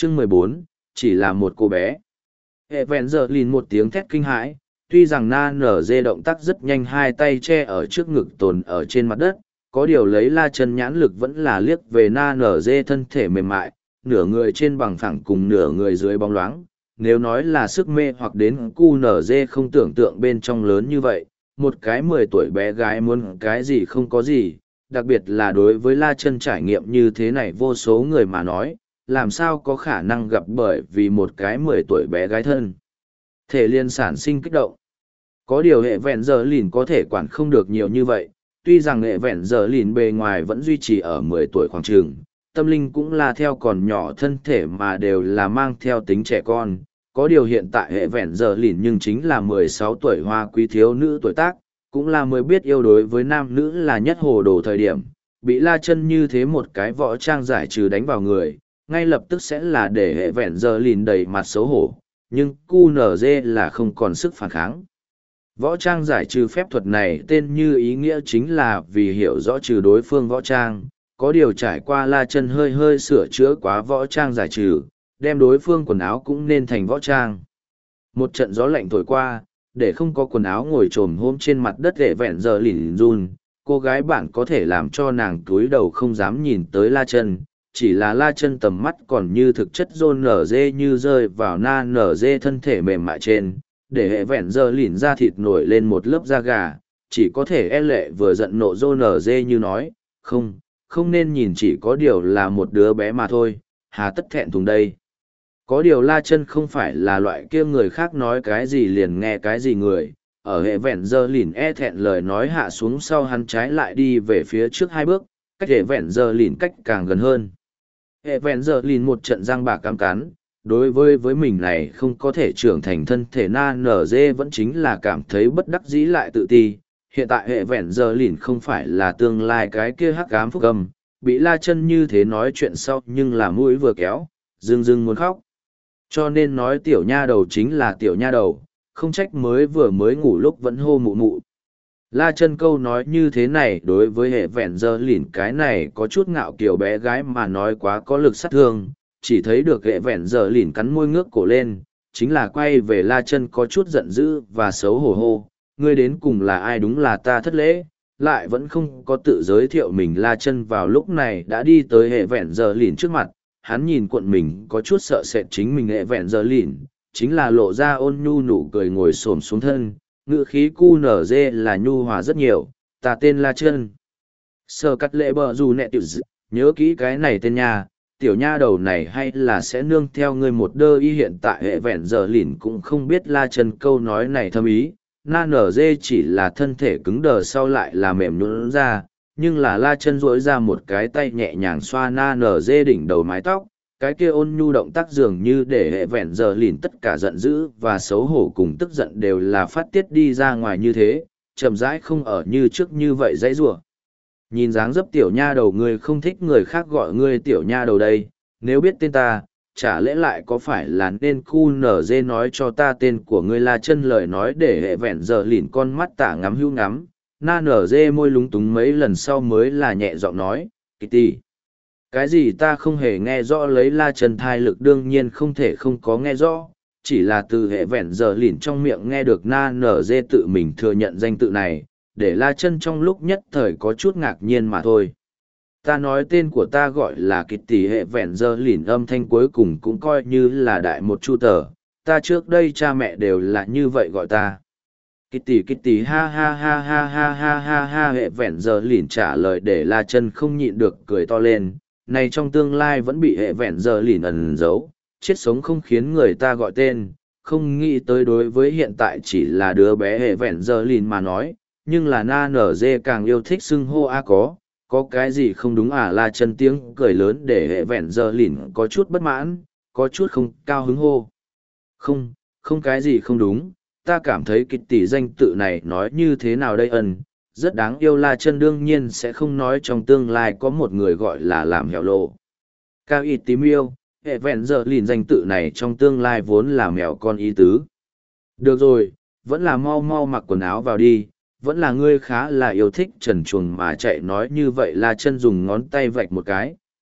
Chương 14, chỉ là một cô bé. Hệ vẹn giờ lìn một tiếng thét kinh hãi, tuy rằng na nở dê động tác rất nhanh, hai tay che ở trước ngực tồn ở trên mặt đất, có điều lấy la chân nhãn lực vẫn là liếc về na nở dê thân thể mềm mại, nửa người trên bằng phẳng cùng nửa người dưới bóng loáng. Nếu nói là sức mê hoặc đến cu nở dê không tưởng tượng bên trong lớn như vậy, một cái 10 tuổi bé gái muốn cái gì không có gì, đặc biệt là đối với la chân trải nghiệm như thế này vô số người mà nói, làm sao có khả năng gặp bởi vì một cái 10 tuổi bé gái thân. Thể liên sản sinh kích động. Có điều hệ vẹn giờ lìn có thể quản không được nhiều như vậy, tuy rằng hệ vẹn giờ lìn bề ngoài vẫn duy trì ở 10 tuổi khoảng trường, tâm linh cũng là theo còn nhỏ, thân thể mà đều là mang theo tính trẻ con. Có điều hiện tại hệ vẹn giờ lìn nhưng chính là 16 tuổi hoa quý thiếu nữ tuổi tác, cũng là mới biết yêu đối với nam nữ là nhất hồ đồ thời điểm, bị la chân như thế một cái võ trang giải trừ đánh vào người, ngay lập tức sẽ là để hệ vẹn giờ lìn đầy mặt xấu hổ, nhưng QNZ là không còn sức phản kháng. Võ trang giải trừ phép thuật này tên như ý nghĩa chính là vì hiểu rõ trừ đối phương võ trang, có điều trải qua la chân hơi hơi sửa chữa quá võ trang giải trừ, đem đối phương quần áo cũng nên thành võ trang. Một trận gió lạnh thổi qua, để không có quần áo ngồi trồm hôm trên mặt đất hệ vẹn giờ lìn run, cô gái bạn có thể làm cho nàng túi đầu không dám nhìn tới la chân, chỉ là la chân tầm mắt còn như thực chất rôn nở dê như rơi vào na nở dê thân thể mềm mại trên, để hệ vẹn giờ lìn ra thịt nổi lên một lớp da gà, chỉ có thể e lệ vừa giận nộ rôn nở dê như nói, không nên nhìn, chỉ có điều là một đứa bé mà thôi, hà tất thẹn thùng đây. Có điều la chân không phải là loại kia người khác nói cái gì liền nghe cái gì người, ở hệ vẹn giờ lìn e thẹn lời nói hạ xuống sau, hắn trái lại đi về phía trước 2 bước, cách hệ vẹn giờ lìn cách càng gần hơn. Hệ vẹn giờ lìn một trận răng bạc cam cắn, đối với mình này không có thể trưởng thành thân thể na nở dê vẫn chính là cảm thấy bất đắc dĩ lại tự ti. Hiện tại hệ vẹn giờ lìn không phải là tương lai cái kia hắc ám phúc âm, bị la chân như thế nói chuyện sau nhưng là mũi vừa kéo, dưng muốn khóc. Cho nên nói tiểu nha đầu chính là tiểu nha đầu, không trách mới ngủ lúc vẫn hô mụ mụ. La chân câu nói như thế này đối với hệ vẹn giờ lìn cái này có chút ngạo kiểu bé gái mà nói quá có lực sát thương, chỉ thấy được hệ vẹn giờ lìn cắn môi ngước cổ lên, chính là quay về la chân có chút giận dữ và xấu hổ hô, ngươi đến cùng là ai, đúng là ta thất lễ, lại vẫn không có tự giới thiệu mình. La chân vào lúc này đã đi tới hệ vẹn giờ lìn trước mặt, hắn nhìn cuộn mình có chút sợ sệt chính mình hệ vẹn giờ lìn, chính là lộ ra ôn nhu nụ cười ngồi xổm xuống thân, ngữ khí cu nở dê là nhu hòa rất nhiều, ta tên La Chân. Sơ cắt lệ bờ dù nẹ tiểu dị, nhớ kỹ cái này tên nha, tiểu nha đầu này hay là sẽ nương theo ngươi một đơ y. Hiện tại hệ vẹn giờ lìn cũng không biết La Chân câu nói này thâm ý, na nở dê chỉ là thân thể cứng đờ sau lại là mềm nhũn ra, nhưng là La Chân duỗi ra một cái tay nhẹ nhàng xoa na nở dê đỉnh đầu mái tóc, cái kia ôn nhu động tác dường như để hệ vẹn giờ lìn tất cả giận dữ và xấu hổ cùng tức giận đều là phát tiết đi ra ngoài như thế, chậm rãi không ở như trước như vậy dãy rủa. Nhìn dáng dấp tiểu nha đầu, ngươi không thích người khác gọi ngươi tiểu nha đầu đây, nếu biết tên ta, chả lẽ lại có phải là nên cu nở dê nói cho ta tên của ngươi. La Chân lời nói để hệ vẹn giờ lìn con mắt tả ngắm hưu ngắm, na nở dê môi lúng túng mấy lần sau mới là nhẹ giọng nói, Kitty. Cái gì ta không hề nghe rõ. Lấy La Chân thai lực đương nhiên không thể không có nghe rõ, chỉ là từ hệ vẹn giờ lìn trong miệng nghe được na nở dê tự mình thừa nhận danh tự này, để La Chân trong lúc nhất thời có chút ngạc nhiên mà thôi. Ta nói tên của ta gọi là Kitty. Hệ vẹn giờ lìn âm thanh cuối cùng cũng coi như là đại một chu tờ, ta trước đây cha mẹ đều là như vậy gọi ta. Kitty Kitty ha ha ha ha ha ha ha ha. Hệ vẹn giờ lìn trả lời để La Chân không nhịn được cười to lên. Này trong tương lai vẫn bị hệ vẹn giờ lìn ẩn giấu, chết sống không khiến người ta gọi tên, không nghĩ tới đối với hiện tại chỉ là đứa bé hệ vẹn giờ lìn mà nói, nhưng là na nở dê càng yêu thích xưng hô a. Có cái gì không đúng à? La Chân tiếng cười lớn để hệ vẹn giờ lìn có chút bất mãn, có chút không cao hứng hô. Không cái gì không đúng, ta cảm thấy Kitty danh tự này nói như thế nào đây ân. Rất đáng yêu. La Chân đương nhiên sẽ không nói trong tương lai có một người gọi là làm hẻo lộ. Cao ít tím yêu, hệ vẹn giờ lìn danh tự này trong tương lai vốn là mèo con ý tứ. Được rồi, vẫn là mau mau mặc quần áo vào đi, vẫn là ngươi khá là yêu thích trần truồng mà chạy nói như vậy. La Chân dùng ngón tay vạch một cái,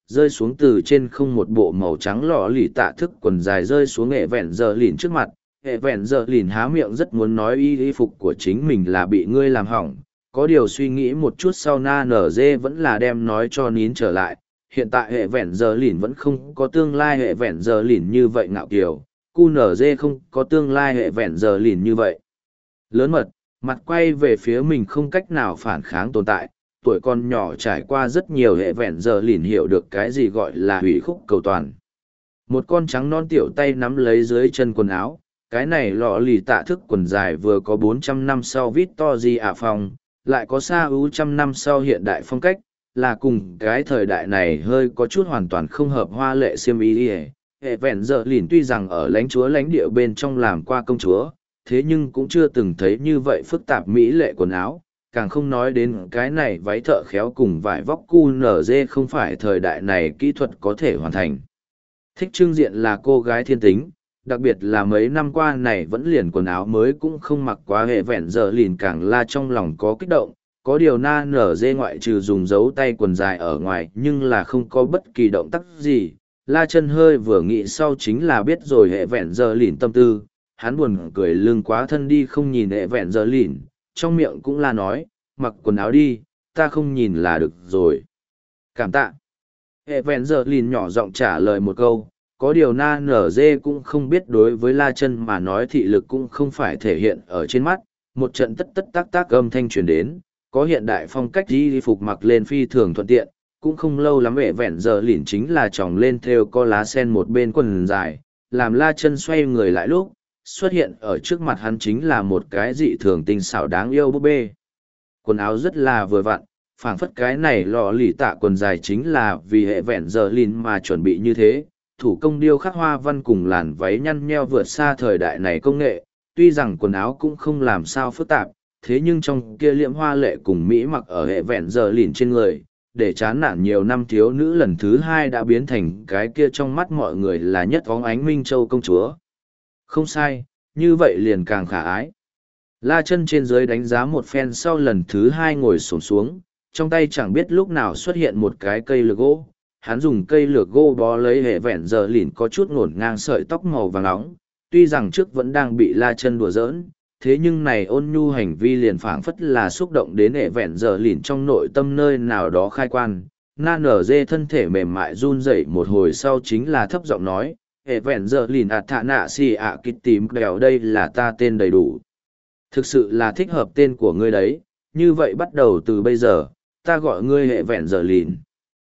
rơi xuống từ trên không một bộ màu trắng lọ lì tạ thức quần dài rơi xuống hệ vẹn giờ lìn trước mặt. Hệ vẹn giờ lìn há miệng rất muốn nói y phục của chính mình là bị ngươi làm hỏng, có điều suy nghĩ một chút sau na nở dê vẫn là đem nói cho nín trở lại. Hiện tại hệ vẹn giờ lìn vẫn không có tương lai hệ vẹn giờ lìn như vậy ngạo kiều, cu nở dê không có tương lai hệ vẹn giờ lìn như vậy lớn mật, mặt quay về phía mình không cách nào phản kháng tồn tại. Tuổi con nhỏ trải qua rất nhiều hệ vẹn giờ lìn hiểu được cái gì gọi là hủy khúc cầu toàn. Một con trắng non tiểu tay nắm lấy dưới chân quần áo, cái này lọ lì tạ thức quần dài vừa có 400 năm sau Victory ả phong, lại có xa ưu trăm năm sau hiện đại phong cách, là cùng cái thời đại này hơi có chút hoàn toàn không hợp hoa lệ xiêm y. Hệ vẹn giờ lìn tuy rằng ở lãnh chúa lãnh địa bên trong làm qua công chúa, thế nhưng cũng chưa từng thấy như vậy phức tạp mỹ lệ quần áo, càng không nói đến cái này váy thợ khéo cùng vải vóc QNZ không phải thời đại này kỹ thuật có thể hoàn thành. Thích trưng diện là cô gái thiên tính, đặc biệt là mấy năm qua này vẫn liền quần áo mới cũng không mặc quá hệ vẹn giờ lìn càng la trong lòng có kích động, có điều na nở dê ngoại trừ dùng dấu tay quần dài ở ngoài nhưng là không có bất kỳ động tác gì. La chân hơi vừa nghĩ sau chính là biết rồi hệ vẹn giờ lìn tâm tư, hắn buồn cười lưng quá thân đi không nhìn hệ vẹn giờ lìn, trong miệng cũng là nói, mặc quần áo đi, ta không nhìn là được rồi. Cảm tạ. Hệ vẹn giờ lìn nhỏ giọng trả lời một câu, có điều na nở dê cũng không biết đối với la chân mà nói thị lực cũng không phải thể hiện ở trên mắt, một trận tất tất tác tác âm thanh truyền đến, có hiện đại phong cách y phục mặc lên phi thường thuận tiện, cũng không lâu lắm hệ vẹn giờ lìn chính là tròng lên theo có lá sen một bên quần dài, làm la chân xoay người lại lúc, xuất hiện ở trước mặt hắn chính là một cái dị thường tinh xảo đáng yêu búp bê. Quần áo rất là vừa vặn, phảng phất cái này lò lì tạ quần dài chính là vì hệ vẹn giờ lìn mà chuẩn bị như thế, thủ công điêu khắc hoa văn cùng làn váy nhăn nheo vượt xa thời đại này công nghệ, tuy rằng quần áo cũng không làm sao phức tạp, thế nhưng trong kia liễm hoa lệ cùng Mỹ mặc ở hệ vẹn giờ lìn trên người, để chán nản nhiều năm thiếu nữ lần thứ hai đã biến thành cái kia trong mắt mọi người là nhất óng ánh Minh Châu công chúa. Không sai, như vậy liền càng khả ái. La chân trên dưới đánh giá một phen sau lần thứ hai ngồi xổm xuống, trong tay chẳng biết lúc nào xuất hiện một cái cây lược gỗ. Hắn dùng cây lược gỗ bó lấy hệ vẹn giờ lìn có chút ngổn ngang sợi tóc màu vàng nóng, tuy rằng trước vẫn đang bị la chân đùa giỡn, thế nhưng này ôn nhu hành vi liền phảng phất là xúc động đến hệ vẹn giờ lìn trong nội tâm nơi nào đó khai quan. Na nở dê thân thể mềm mại run rẩy một hồi sau chính là thấp giọng nói, hệ vẹn giờ lìn thạ nạ si kít tím đèo đây là ta tên đầy đủ. Thực sự là thích hợp tên của ngươi đấy, như vậy bắt đầu từ bây giờ, ta gọi ngươi hệ vẹn giờ lìn.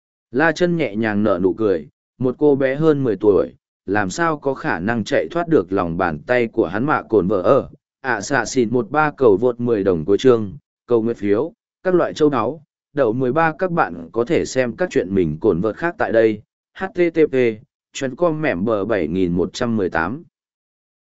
La chân nhẹ nhàng nở nụ cười, một cô bé hơn 10 tuổi, làm sao có khả năng chạy thoát được lòng bàn tay của hắn mạ cồn vợ ở. Xạ xịn 13 cầu vượt 10 đồng cuối chương, cầu nguyện phiếu, các loại châu áo, đậu 13 các bạn có thể xem các chuyện mình cồn vợt khác tại đây. http://com mẻm bờ 7118